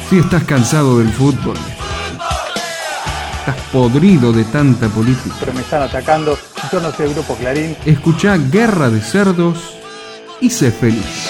Si estás cansado del fútbol, estás podrido de tanta política, pero me están atacando, yo no soy el Grupo Clarín. escuchá Guerra de Cerdos y sé feliz.